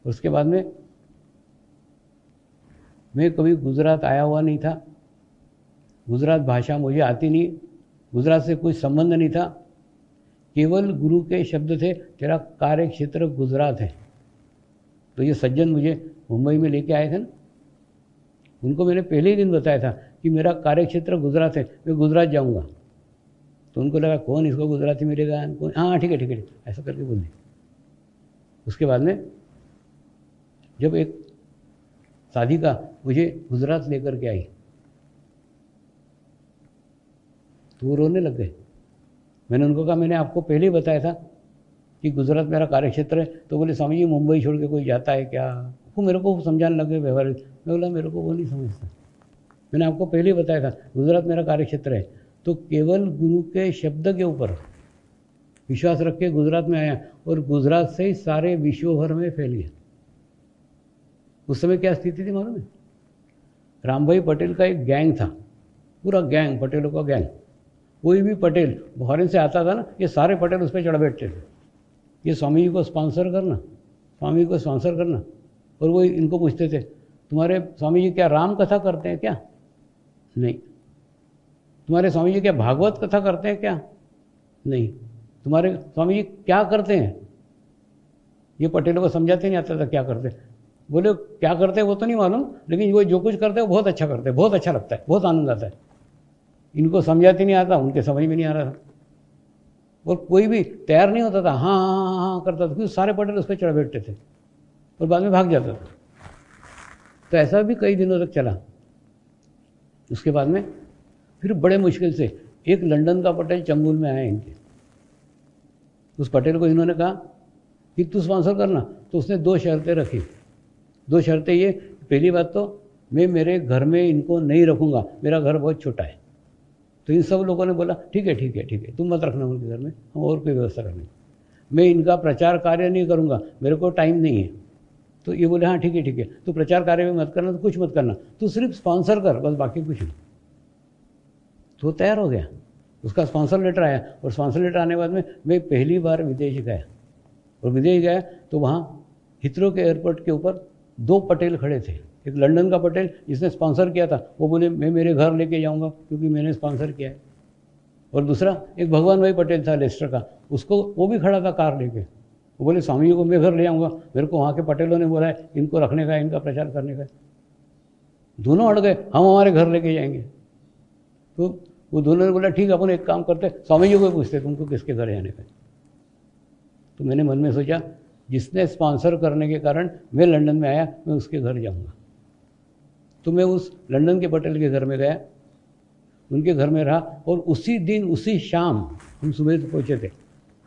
उसके बाद में मैं कभी गुजरात आया हुआ नहीं था, गुजरात भाषा मुझे आती नहीं, गुजरात से कोई संबंध नहीं था। केवल गुरु के शब्द थे, तेरा कार्य क्षेत्र गुजरात है। तो ये सज्जन मुझे मुंबई में लेके आए थे ना, उनको मैंने पहले ही दिन बताया था कि मेरा कार्य क्षेत्र गुजरात है, मैं गुजरात जाऊंगा। तो उनको लगा कौन इसको गुजराती मिलेगा, कौन, हाँ ठीक है ठीक है, ऐसा करके बोल दिया। उसके बाद में जब एक साधिका मुझे गुजरात लेकर के आई तो वो रोने लग गए। मैंने उनको कहा मैंने आपको पहले ही बताया था कि गुजरात मेरा कार्य क्षेत्र है। तो बोले स्वामी जी मुंबई छोड़ के कोई जाता है क्या? वो मेरे को समझाने लगे व्यवहार। मैं बोला मेरे को वो नहीं समझता, मैंने आपको पहले ही बताया था गुजरात मेरा कार्य क्षेत्र है। तो केवल गुरु के शब्द के ऊपर विश्वास रख के गुजरात में आया और गुजरात से ही सारे विश्व भर में फैल गया। उस समय क्या स्थिति थी मालूम है? राम भाई पटेल का एक गैंग था, पूरा गैंग, पटेलों का गैंग। कोई भी पटेल फॉरेन से आता था ना, ये सारे पटेल उस पर चढ़ बैठते थे, ये स्वामी जी को स्पॉन्सर करना, स्वामी जी को स्पॉन्सर करना। और वो इनको पूछते थे तुम्हारे स्वामी जी क्या राम कथा करते हैं क्या? नहीं। तुम्हारे स्वामी जी क्या भागवत कथा करते हैं क्या? नहीं। तुम्हारे स्वामी जी क्या करते हैं? ये पटेलों को समझाते नहीं आता था क्या करते। बोले क्या करते हैं वो तो नहीं मालूम, लेकिन वो जो कुछ करते हैं वो बहुत अच्छा करते हैं, बहुत अच्छा लगता है, बहुत आनंद आता है। इनको समझाते नहीं आता, उनके समझ में नहीं आ रहा था। और कोई भी तैयार नहीं होता था, हाँ हाँ हाँ हाँ करता था, क्योंकि सारे पटेल उस पर चढ़ बैठते थे और बाद में भाग जाता था। तो ऐसा भी कई दिनों तक चला। उसके बाद में फिर बड़े मुश्किल से एक लंदन का पटेल चंबुल में आया इनके। उस पटेल को इन्होंने कहा कि तू स्पॉन्सर करना। तो उसने 2 शर्तें रखी। 2 शर्तें ये, पहली बात तो मैं मेरे घर में इनको नहीं रखूँगा, मेरा घर बहुत छोटा है। तो इन सब लोगों ने बोला ठीक है ठीक है ठीक है, तुम मत रखना उनके घर में, हम और कोई व्यवस्था कर लेंगे। मैं इनका प्रचार कार्य नहीं करूँगा, मेरे को टाइम नहीं है। तो ये बोले हाँ ठीक है ठीक है, तू प्रचार कार्य में मत करना, तो कुछ मत करना, तू सिर्फ स्पॉन्सर कर, बस बाकी कुछ नहीं। तो तैयार हो गया, उसका स्पॉन्सर लेटर आया। और स्पॉन्सर लेटर आने के बाद में मैं पहली बार विदेश गया। और विदेश गया तो वहाँ हिथरो के एयरपोर्ट के ऊपर 2 पटेल खड़े थे। एक लंदन का पटेल जिसने स्पॉन्सर किया था, वो बोले मैं मेरे घर लेके जाऊंगा क्योंकि मैंने स्पॉन्सर किया है। और दूसरा एक भगवान भाई पटेल था लेस्टर का, उसको वो भी खड़ा था कार लेके। वो बोले स्वामी जी को मैं घर ले आऊँगा, मेरे को वहाँ के पटेलों ने बोला है इनको रखने का, इनका प्रचार करने का। दोनों अड़ गए, हम हमारे घर लेके जाएंगे। तो वो दोनों ने बोला ठीक है, अपन एक काम करते, स्वामी जी को पूछते तुमको किसके घर जाने का। तो मैंने मन में सोचा जिसने स्पॉन्सर करने के कारण मैं लंदन में आया, मैं उसके घर जाऊंगा। तो मैं उस लंदन के पटेल के घर में गया, उनके घर में रहा। और उसी दिन उसी शाम हम सुबह से पहुँचे थे।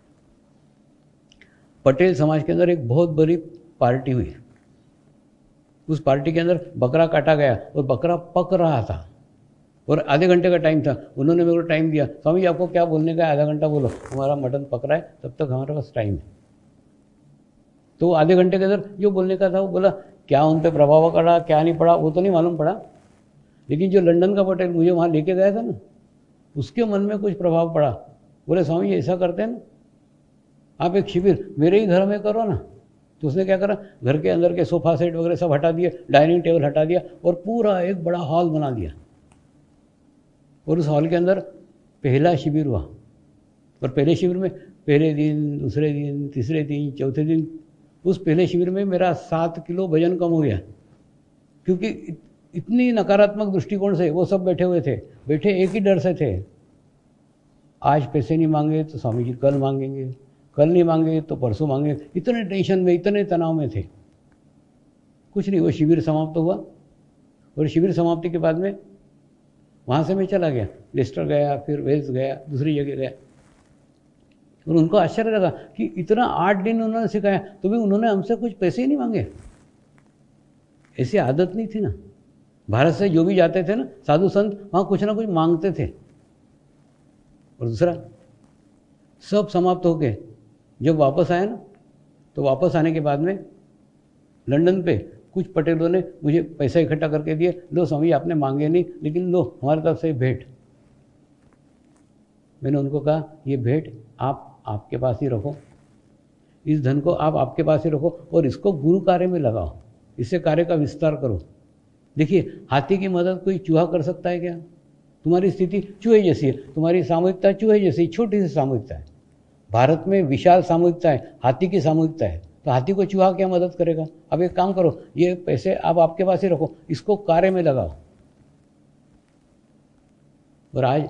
पटेल समाज के अंदर एक बहुत बड़ी पार्टी हुई। उस पार्टी के अंदर बकरा काटा गया और बकरा पक रहा था और आधे घंटे का टाइम था। उन्होंने मेरे को टाइम दिया, स्वामी जी आपको क्या बोलने का है, आधा घंटा बोलो, हमारा मटन पक रहा है, तब तक हमारे पास टाइम है। तो आधे घंटे के अंदर जो बोलने का था वो बोला। क्या उन पर प्रभाव पड़ा क्या नहीं पड़ा वो तो नहीं मालूम पड़ा, लेकिन जो लंदन का पटेल मुझे वहाँ लेके गया था ना, उसके मन में कुछ प्रभाव पड़ा। बोले स्वामी जी ऐसा करते हैं ना, आप एक शिविर मेरे ही घर में करो ना। तो उसने क्या करा, घर के अंदर के सोफा सेट वगैरह सब हटा दिए, डाइनिंग टेबल हटा दिया और पूरा एक बड़ा हॉल बना दिया। और उस हॉल के अंदर पहला शिविर हुआ। और पहले शिविर में पहले दिन, दूसरे दिन, तीसरे दिन, चौथे दिन, उस पहले शिविर में मेरा 7 किलो वजन कम हो गया। क्योंकि इतनी नकारात्मक दृष्टिकोण से वो सब बैठे हुए थे, बैठे एक ही डर से थे, आज पैसे नहीं मांगे तो स्वामी जी कल मांगेंगे, कल नहीं मांगे तो परसों मांगे। इतने टेंशन में, इतने तनाव में थे। कुछ नहीं, वो शिविर समाप्त हुआ। और शिविर समाप्ति के बाद में वहाँ से मैं चला गया, लेस्टर गया, फिर वेल्स गया, दूसरी जगह गया। और उनको आश्चर्य लगा कि इतना 8 दिन उन्होंने सिखाया तो भी उन्होंने हमसे कुछ पैसे ही नहीं मांगे। ऐसी आदत नहीं थी ना। भारत से जो भी जाते थे ना साधु संत, वहाँ कुछ ना कुछ मांगते थे। और दूसरा, सब समाप्त हो गए। जब वापस आए ना, तो वापस आने के बाद में लंदन पे कुछ पटेलों ने मुझे पैसा इकट्ठा करके दिए, लो स्वामी आपने मांगे नहीं, लेकिन लो हमारे तरफ से भेंट। मैंने उनको कहा ये भेंट आप आपके पास ही रखो, इस धन को आप आपके पास ही रखो और इसको गुरु कार्य में लगाओ, इससे कार्य का विस्तार करो। देखिए, हाथी की मदद कोई चूहा कर सकता है क्या? तुम्हारी स्थिति चूहे जैसी है, तुम्हारी सामूहिकता चूहे जैसी, छोटी सी सामूहिकता है। भारत में विशाल सामूहिकता है, हाथी की सामूहिकता है, तो हाथी को चूहा क्या मदद करेगा? अब एक काम करो, ये पैसे आप आपके पास ही रखो, इसको कार्य में लगाओ। और आज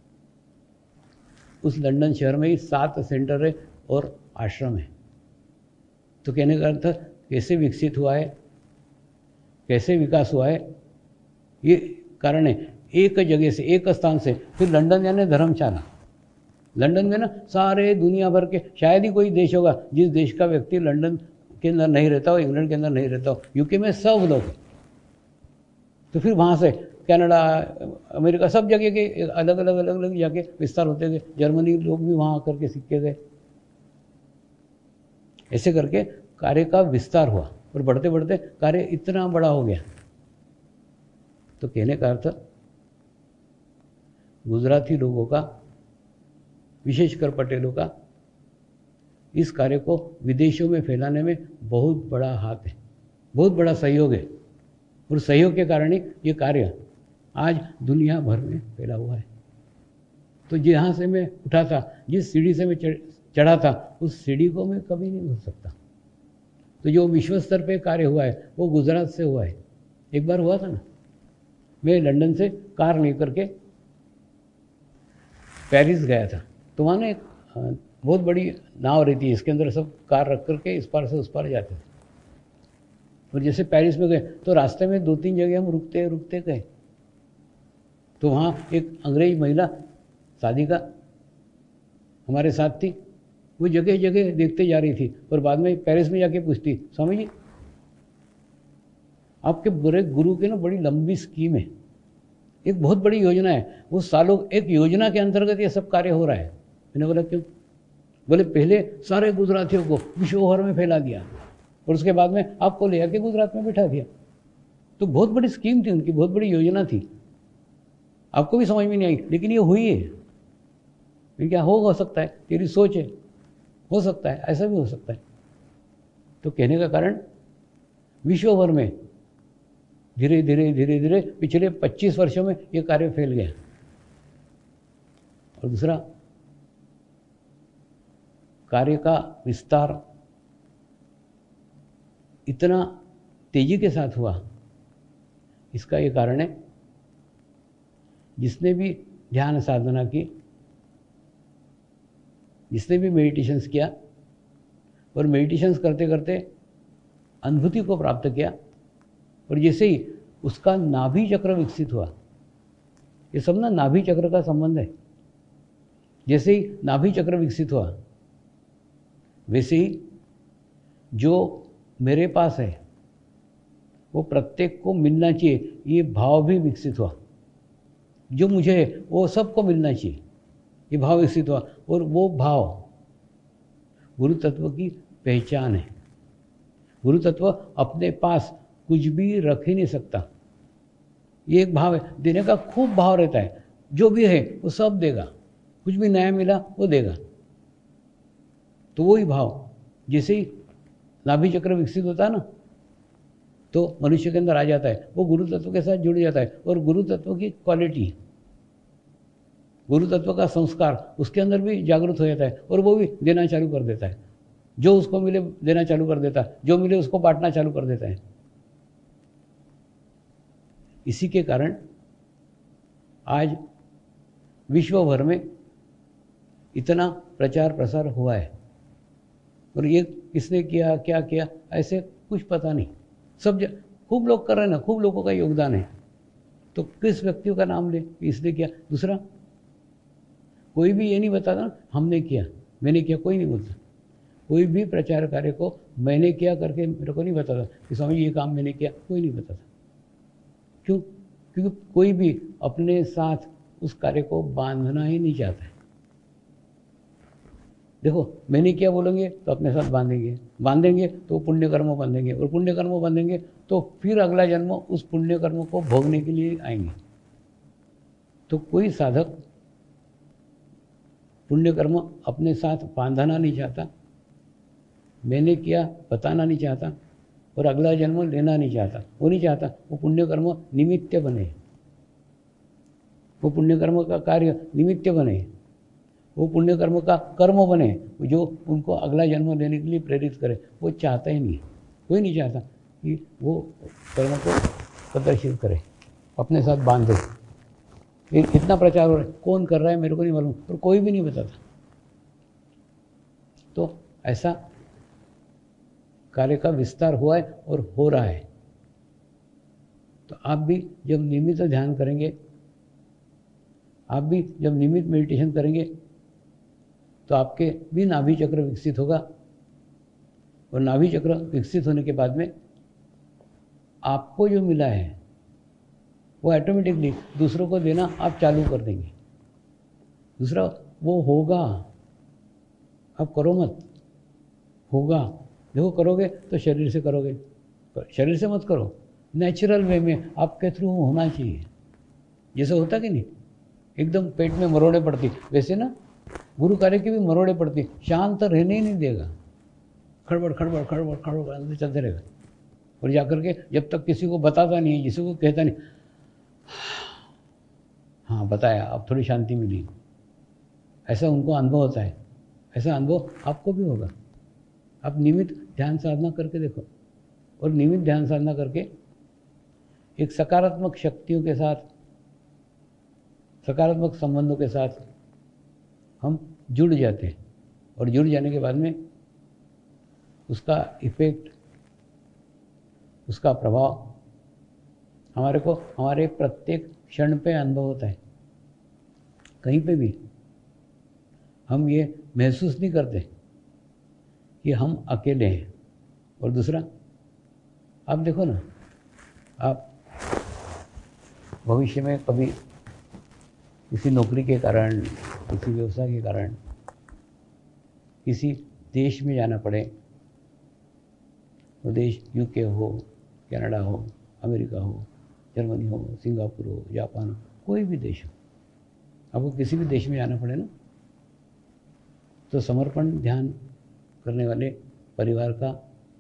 उस लंदन शहर में ही 7 सेंटर है और आश्रम है। तो कहने का अर्थ कैसे विकसित हुआ है, कैसे विकास हुआ है, ये कारण है। एक जगह से, एक स्थान से, फिर लंदन यानी धर्मशाला। लंदन में ना सारे दुनिया भर के, शायद ही कोई देश होगा जिस देश का व्यक्ति लंदन के अंदर नहीं रहता हो, इंग्लैंड के अंदर नहीं रहता हो। यूके में सब लोग हैं। तो फिर वहाँ से कनाडा, अमेरिका, सब जगह के अलग अलग अलग अलग जाके विस्तार होते गए। जर्मनी लोग भी वहाँ आकर के सीख के गए। ऐसे करके कार्य का विस्तार हुआ और बढ़ते बढ़ते कार्य इतना बड़ा हो गया। तो कहने का अर्थ, गुजराती लोगों का, विशेषकर पटेलों का, इस कार्य को विदेशों में फैलाने में बहुत बड़ा हाथ है, बहुत बड़ा सहयोग है। और सहयोग के कारण ही ये कार्य आज दुनिया भर में फैला हुआ है। तो जहाँ से मैं उठा था, जिस सीढ़ी से मैं चढ़ा था, उस सीढ़ी को मैं कभी नहीं भूल सकता। तो जो विश्व स्तर पे कार्य हुआ है वो गुजरात से हुआ है। एक बार हुआ था ना, मैं लंदन से कार लेकर के पेरिस गया था। तो वहाँ ना एक बहुत बड़ी नाव रहती है, इसके अंदर सब कार रख करके इस पार से उस पार जाते थे। और जैसे पेरिस में गए तो रास्ते में 2-3 जगह हम रुकते रुकते गए। तो वहाँ एक अंग्रेज महिला शादी का हमारे साथ थी। वो जगह जगह देखते जा रही थी और बाद में पेरिस में जाके पूछती, स्वामी जी आपके बड़े गुरु की ना बड़ी लंबी स्कीम है, एक बहुत बड़ी योजना है, वो सालों एक योजना के अंतर्गत ये सब कार्य हो रहा है। मैंने बोला क्यों? बोले पहले सारे गुजरातियों को विश्व भर में फैला दिया और उसके बाद में आपको ले आके गुजरात में बिठा दिया। तो बहुत बड़ी स्कीम थी उनकी, बहुत बड़ी योजना थी। आपको भी समझ में नहीं आई, लेकिन ये हुई है। क्या हो सकता है, तेरी सोच है, हो सकता है, ऐसा भी हो सकता है। तो कहने का कारण, विश्व भर में धीरे धीरे धीरे धीरे पिछले 25 वर्षों में ये कार्य फैल गया। और दूसरा, कार्य का विस्तार इतना तेजी के साथ हुआ, इसका ये कारण है, जिसने भी ध्यान साधना की, जिसने भी मेडिटेशंस किया और मेडिटेशंस करते करते अनुभूति को प्राप्त किया, और जैसे ही उसका नाभि चक्र विकसित हुआ, ये सब ना नाभि चक्र का संबंध है। जैसे ही नाभि चक्र विकसित हुआ, वैसे ही जो मेरे पास है वो प्रत्येक को मिलना चाहिए, ये भाव भी विकसित हुआ। जो मुझे है वो सबको मिलना चाहिए, ये भाव विकसित हुआ। और वो भाव गुरु तत्व की पहचान है। गुरु तत्व अपने पास कुछ भी रख ही नहीं सकता। ये एक भाव है, देने का खूब भाव रहता है। जो भी है वो सब देगा, कुछ भी नया मिला वो देगा। तो वही भाव जैसे ही नाभि चक्र विकसित होता है ना, तो मनुष्य के अंदर आ जाता है, वो गुरु तत्व के साथ जुड़ जाता है। और गुरु तत्व की क्वालिटी, गुरु तत्व का संस्कार उसके अंदर भी जागृत हो जाता है और वो भी देना चालू कर देता है। जो उसको मिले देना चालू कर देता है, जो मिले उसको बांटना चालू कर देता है। इसी के कारण आज विश्व भर में इतना प्रचार प्रसार हुआ है। और ये किसने किया, क्या किया, ऐसे कुछ पता नहीं। सब खूब लोग कर रहे हैं ना, खूब लोगों का योगदान है। तो किस व्यक्ति का नाम ले, इसने किया। दूसरा, कोई भी ये नहीं बताता ना हमने किया, मैंने किया, कोई नहीं बोलता। कोई भी प्रचार कार्य को मैंने किया करके मेरे को नहीं बताता कि स्वामी ये काम मैंने किया, कोई नहीं बताता। क्यों? क्योंकि कोई भी अपने साथ उस कार्य को बांधना ही नहीं चाहता है। देखो, मैंने क्या बोलेंगे तो अपने साथ बांधेंगे तो पुण्य कर्मों बांधेंगे, और पुण्य कर्मों बांधेंगे तो फिर अगला जन्म उस पुण्य कर्मों को भोगने के लिए आएंगे। तो कोई साधक पुण्य कर्म अपने साथ बांधना नहीं चाहता, मैंने किया बताना नहीं चाहता और अगला जन्म लेना नहीं चाहता, वो नहीं चाहता। वो पुण्य कर्म निमित्त बने, वो पुण्य कर्म का कार्य निमित्त बने, वो पुण्य कर्म का कर्म बने जो उनको अगला जन्म लेने के लिए प्रेरित करे। वो चाहता ही नहीं, कोई नहीं चाहता कि वो कर्म को प्रदर्शित करे, अपने साथ बांधे। इतना प्रचार हो रहा है, कौन कर रहा है मेरे को नहीं मालूम, और कोई भी नहीं बताता। तो ऐसा कार्य का विस्तार हुआ है और हो रहा है। तो आप भी जब नियमित ध्यान करेंगे, आप भी जब नियमित मेडिटेशन करेंगे, तो आपके भी नाभि चक्र विकसित होगा, और नाभि चक्र विकसित होने के बाद में आपको जो मिला है वो ऑटोमेटिकली दूसरों को देना आप चालू कर देंगे। दूसरा वो होगा, आप करो मत, होगा। देखो करोगे तो शरीर से करोगे, शरीर से मत करो, नेचुरल वे में आपके थ्रू होना चाहिए। जैसे होता कि नहीं, एकदम पेट में मरोड़े पड़ती, वैसे ना गुरु कार्य की भी मरोड़े पड़ती, शांत रहने ही नहीं देगा, खड़बड़ खड़बड़ खड़बड़ खड़बड़ अंदर चलते रहेगा। और जाकर के जब तक किसी को बताता नहीं है, किसी को कहता नहीं, हाँ बताया, अब थोड़ी शांति मिली, ऐसा उनको अनुभव होता है। ऐसा अनुभव आपको भी होगा। आप नियमित ध्यान साधना करके देखो, और नियमित ध्यान साधना करके एक सकारात्मक शक्तियों के साथ, सकारात्मक संबंधों के साथ हम जुड़ जाते हैं, और जुड़ जाने के बाद में उसका इफेक्ट, उसका प्रभाव हमारे को हमारे प्रत्येक क्षण पे अनुभव होता है। कहीं पे भी हम ये महसूस नहीं करते कि हम अकेले हैं। और दूसरा, आप देखो ना, आप भविष्य में कभी किसी नौकरी के कारण, किसी व्यवसाय के कारण किसी देश में जाना पड़े, वो देश यूके हो, कनाडा हो, अमेरिका हो, जर्मनी हो, सिंगापुर हो, जापान हो, कोई भी देश हो, आपको किसी भी देश में जाना पड़े ना, तो समर्पण ध्यान करने वाले परिवार का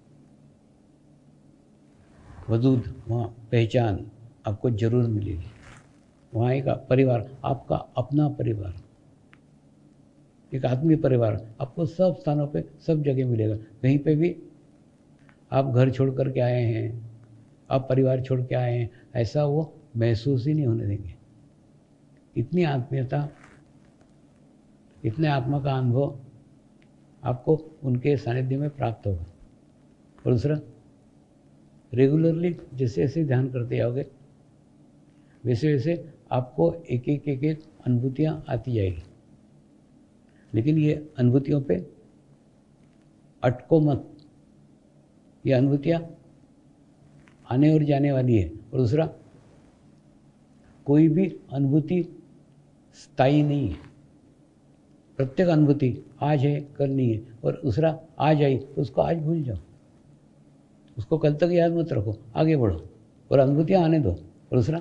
वजूद, वहाँ पहचान आपको जरूर मिलेगी। वहाँ एक परिवार, आपका अपना परिवार, एक आत्मीय परिवार आपको सब स्थानों पे, सब जगह मिलेगा। कहीं पे भी आप घर छोड़ कर के आए हैं, आप परिवार छोड़ के आए हैं, ऐसा वो महसूस ही नहीं होने देंगे। इतनी आत्मीयता, इतने आत्मा का अनुभव आपको उनके सानिध्य में प्राप्त होगा। और दूसरा, रेगुलरली जैसे जैसे ध्यान करते जाओगे, वैसे वैसे आपको एक एक अनुभूतियाँ आती जाएगी। लेकिन ये अनुभूतियों पे अटको मत, ये अनुभूतियाँ आने और जाने वाली है। और दूसरा, कोई भी अनुभूति स्थायी नहीं है। प्रत्येक अनुभूति आज है, कल नहीं है। और दूसरा, आज आई तो उसको आज भूल जाओ, उसको कल तक याद मत रखो, आगे बढ़ो और अनुभूतियाँ आने दो। और दूसरा,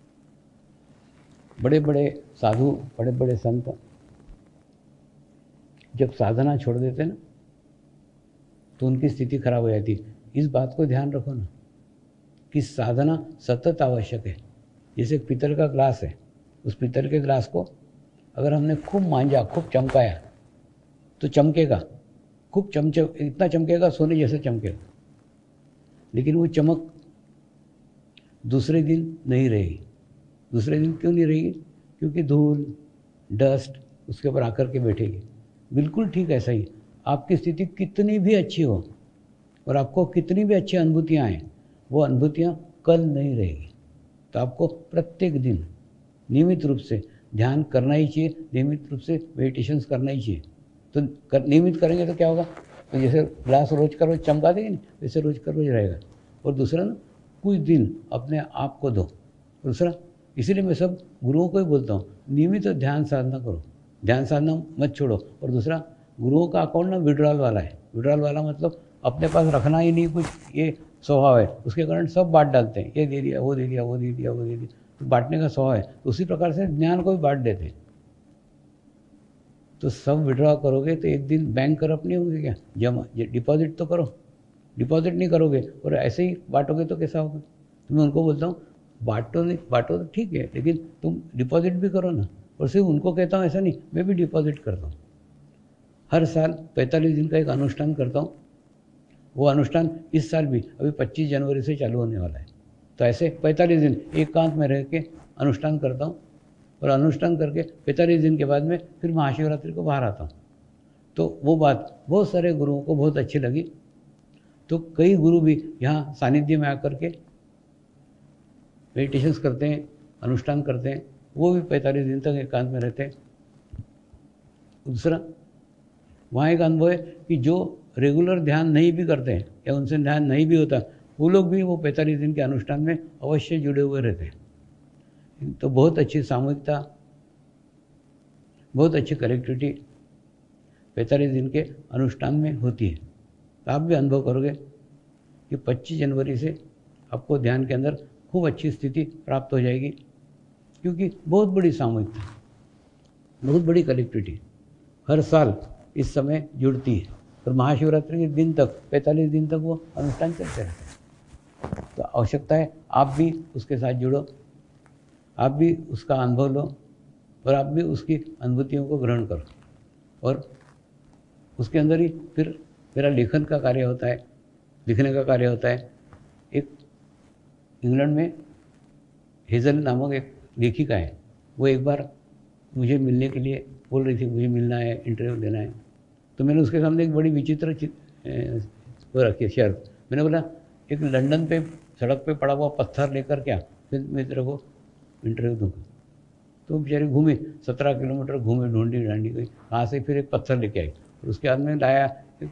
बड़े बड़े साधु, बड़े बड़े संत जब साधना छोड़ देते ना, तो उनकी स्थिति खराब हो जाती है। इस बात को ध्यान रखो ना कि साधना सतत आवश्यक है। जैसे पीतल का ग्लास है, उस पीतल के ग्लास को अगर हमने खूब मांझा, खूब चमकाया तो चमकेगा, खूब इतना चमकेगा, सोने जैसे चमकेगा। लेकिन वो चमक दूसरे दिन नहीं रहेगी। दूसरे दिन क्यों नहीं रहेगी? क्योंकि धूल, डस्ट उसके ऊपर आकर के बैठेगी। बिल्कुल ठीक ऐसा ही आपकी स्थिति कितनी भी अच्छी हो और आपको कितनी भी अच्छी अनुभूतियाँ आएँ, वो अनुभूतियाँ कल नहीं रहेगी। तो आपको प्रत्येक दिन नियमित रूप से ध्यान करना ही चाहिए, नियमित रूप से मेडिटेशंस करना ही चाहिए। तो नियमित करेंगे तो क्या होगा? तो जैसे ग्लास रोज का रोज चमका देंगे, वैसे रोज का रोज रहेगा। और दूसरा ना, कुछ दिन अपने आप को दो। दूसरा, इसीलिए मैं सब गुरुओं को ही बोलता हूँ, नियमित ध्यान साधना करो, ध्यान साधना मत छोड़ो। और दूसरा, गुरुओं का अकाउंट ना विड्रॉल वाला है। विड्रॉल वाला मतलब अपने पास रखना ही नहीं कुछ, ये स्वभाव है। उसके कारण सब बांट डालते हैं, ये दे दिया, वो दे दिया, वो दे दिया, वो दे दिया। तो बांटने का स्वभाव है, तो उसी प्रकार से ज्ञान को भी बांट देते हैं। तो सब विड्रॉ करोगे तो एक दिन बैंक करप्ट नहीं होंगे क्या? जमा डिपॉजिट तो करो, डिपॉजिट नहीं करोगे और ऐसे ही बांटोगे तो कैसा होगा? तो मैं उनको बोलता हूँ बांटो तो ठीक है, लेकिन तुम डिपॉजिट भी करो ना। और सिर्फ उनको कहता हूँ ऐसा नहीं, मैं भी डिपॉजिट करता हूँ। हर साल 45 दिन का एक अनुष्ठान करता हूँ। वो अनुष्ठान इस साल भी अभी 25 जनवरी से चालू होने वाला है। तो ऐसे 45 दिन एकांत में रह के अनुष्ठान करता हूँ और अनुष्ठान करके 45 दिन के बाद में फिर महाशिवरात्रि को बाहर आता हूँ। तो वो बात बहुत सारे गुरुओं को बहुत अच्छी लगी। तो कई गुरु भी यहाँ सानिध्य में आकर के मेडिटेशंस करते हैं, अनुष्ठान करते हैं, वो भी 45 दिन तक एकांत में रहते हैं। दूसरा, वहाँ एक अनुभव है कि जो रेगुलर ध्यान नहीं भी करते हैं या उनसे ध्यान नहीं भी होता, वो लोग भी वो 45 दिन के अनुष्ठान में अवश्य जुड़े हुए रहते हैं। तो बहुत अच्छी सामूहिकता, बहुत अच्छी कनेक्टिविटी 45 दिन के अनुष्ठान में होती है। तो आप भी अनुभव करोगे कि 25 जनवरी से आपको ध्यान के अंदर खूब अच्छी स्थिति प्राप्त हो जाएगी, क्योंकि बहुत बड़ी सामूहिकता, बहुत बड़ी कनेक्टिविटी हर साल इस समय जुड़ती है। और महाशिवरात्रि के दिन तक 45 दिन तक वो अनुष्ठान चलते रहते हैं। तो आवश्यकता है आप भी उसके साथ जुड़ो, आप भी उसका अनुभव लो और आप भी उसकी अनुभूतियों को ग्रहण करो। और उसके अंदर ही फिर मेरा लेखन का कार्य होता है, लिखने का कार्य होता है। एक इंग्लैंड में हेज़ल नामक एक लेखिका है, वो एक बार मुझे मिलने के लिए बोल रही थी, मुझे मिलना है, इंटरव्यू लेना है। तो मैंने उसके सामने एक बड़ी विचित्र वो रखी शर्त। मैंने बोला, एक लंदन पे सड़क पे पड़ा हुआ पत्थर लेकर क्या फिर मैं तेरे को इंटरव्यू दूँगा? तो बेचारी घूमी, 17 किलोमीटर घूमे, ढूंढी ढांडी गई, कहाँ से फिर एक पत्थर लेके आई और उसके हाथ में लाया।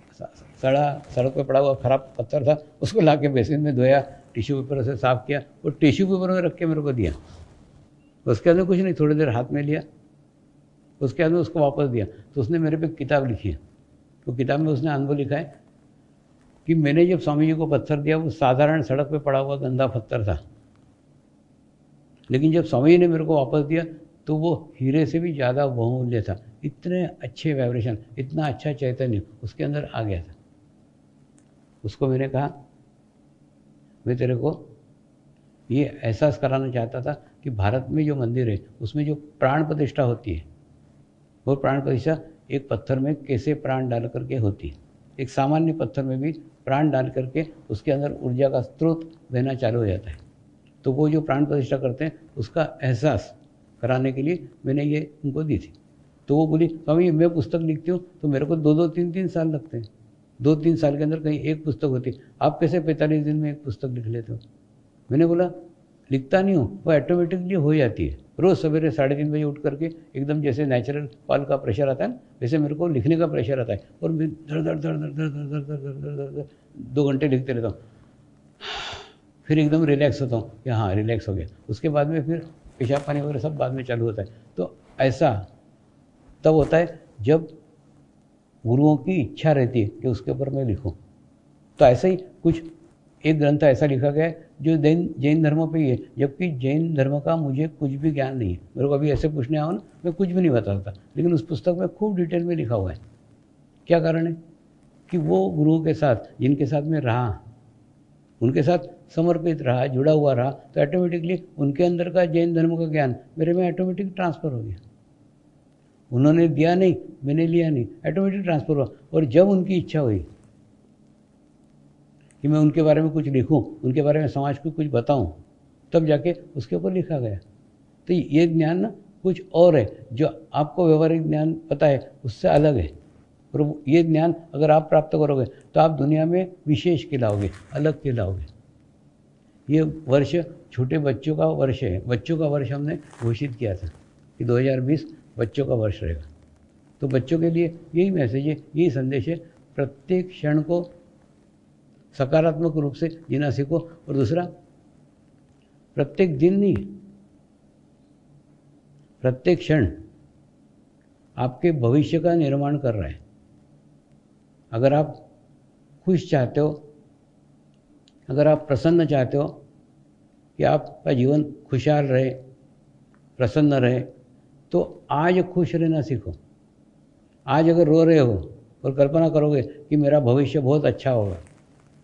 सड़क पे पड़ा हुआ खराब पत्थर था, उसको ला के बेसिन में धोया, टिश्यू पेपर से साफ़ किया और टिश्यू पेपर में रख के मेरे को दिया। उसके अंदर कुछ नहीं, थोड़ी देर हाथ में लिया, उसके बाद में उसको वापस दिया। तो उसने मेरे पे किताब लिखी है। तो किताब में उसने अनुभव लिखा है कि मैंने जब स्वामी जी को पत्थर दिया, वो साधारण सड़क पे पड़ा हुआ गंदा पत्थर था, लेकिन जब स्वामी जी ने मेरे को वापस दिया तो वो हीरे से भी ज़्यादा बहुमूल्य था। इतने अच्छे वाइब्रेशन, इतना अच्छा चैतन्य उसके अंदर आ गया था। उसको मैंने कहा, मैं तेरे को ये एहसास कराना चाहता था कि भारत में जो मंदिर है उसमें जो प्राण प्रतिष्ठा होती है, वो प्राण प्रतिष्ठा एक पत्थर में कैसे प्राण डाल करके होती है। एक सामान्य पत्थर में भी प्राण डाल करके उसके अंदर ऊर्जा का स्रोत बहना चालू हो जाता है। तो वो जो प्राण प्रतिष्ठा करते हैं उसका एहसास कराने के लिए मैंने ये उनको दी थी। तो वो बोली, स्वामी मैं पुस्तक लिखती हूँ तो मेरे को 2-2, 3-3 साल लगते हैं, 2-3 साल के अंदर कहीं एक पुस्तक होती है, आप कैसे 45 दिन में एक पुस्तक लिख लेते हो? मैंने बोला, लिखता नहीं हूँ, वो ऑटोमेटिकली हो जाती है। रोज़ सवेरे 3:30 बजे उठ करके एकदम जैसे नेचुरल कॉल का प्रेशर आता है, वैसे मेरे को लिखने का प्रेशर आता है और मैं धड़ धड़ धड़ धड़ धड़ धड़ धड़ धड़ धड़ धड़ 2 घंटे लिखते रहता हूँ। फिर एकदम रिलैक्स होता हूँ कि हाँ रिलैक्स हो गया। उसके बाद में फिर पेशाब पानी वगैरह सब बाद में चालू होता है। तो ऐसा तब होता है जब गुरुओं की इच्छा रहती है कि उसके ऊपर मैं लिखूँ। तो ऐसा ही कुछ एक ग्रंथ ऐसा लिखा गया है जो जैन धर्म पे ही है, जबकि जैन धर्म का मुझे कुछ भी ज्ञान नहीं है। मेरे को अभी ऐसे पूछने आओ ना, मैं कुछ भी नहीं बता सकता, लेकिन उस पुस्तक में खूब डिटेल में लिखा हुआ है। क्या कारण है कि वो गुरुओं के साथ जिनके साथ मैं रहा, उनके साथ समर्पित रहा, जुड़ा हुआ रहा, तो ऑटोमेटिकली उनके अंदर का जैन धर्म का ज्ञान मेरे में ऑटोमेटिक ट्रांसफ़र हो गया। उन्होंने दिया नहीं, मैंने लिया नहीं, ऑटोमेटिक ट्रांसफ़र हुआ। और जब उनकी इच्छा हुई कि मैं उनके बारे में कुछ लिखूं, उनके बारे में समाज को कुछ बताऊं, तब जाके उसके ऊपर लिखा गया। तो ये ज्ञान ना कुछ और है, जो आपको व्यवहारिक ज्ञान पता है उससे अलग है। और ये ज्ञान अगर आप प्राप्त करोगे तो आप दुनिया में विशेष कहलाओगे, अलग कहलाओगे। ये वर्ष छोटे बच्चों का वर्ष है। बच्चों का वर्ष हमने घोषित किया था कि 2020 बच्चों का वर्ष रहेगा। तो बच्चों के लिए यही मैसेज है, यही संदेश है, प्रत्येक क्षण को सकारात्मक रूप से जीना सीखो। और दूसरा, प्रत्येक दिन नहीं, प्रत्येक क्षण आपके भविष्य का निर्माण कर रहा है। अगर आप खुश चाहते हो, अगर आप प्रसन्न चाहते हो कि आपका जीवन खुशहाल रहे, प्रसन्न रहे, तो आज खुश रहना सीखो। आज अगर रो रहे हो और कल्पना करोगे कि मेरा भविष्य बहुत अच्छा होगा,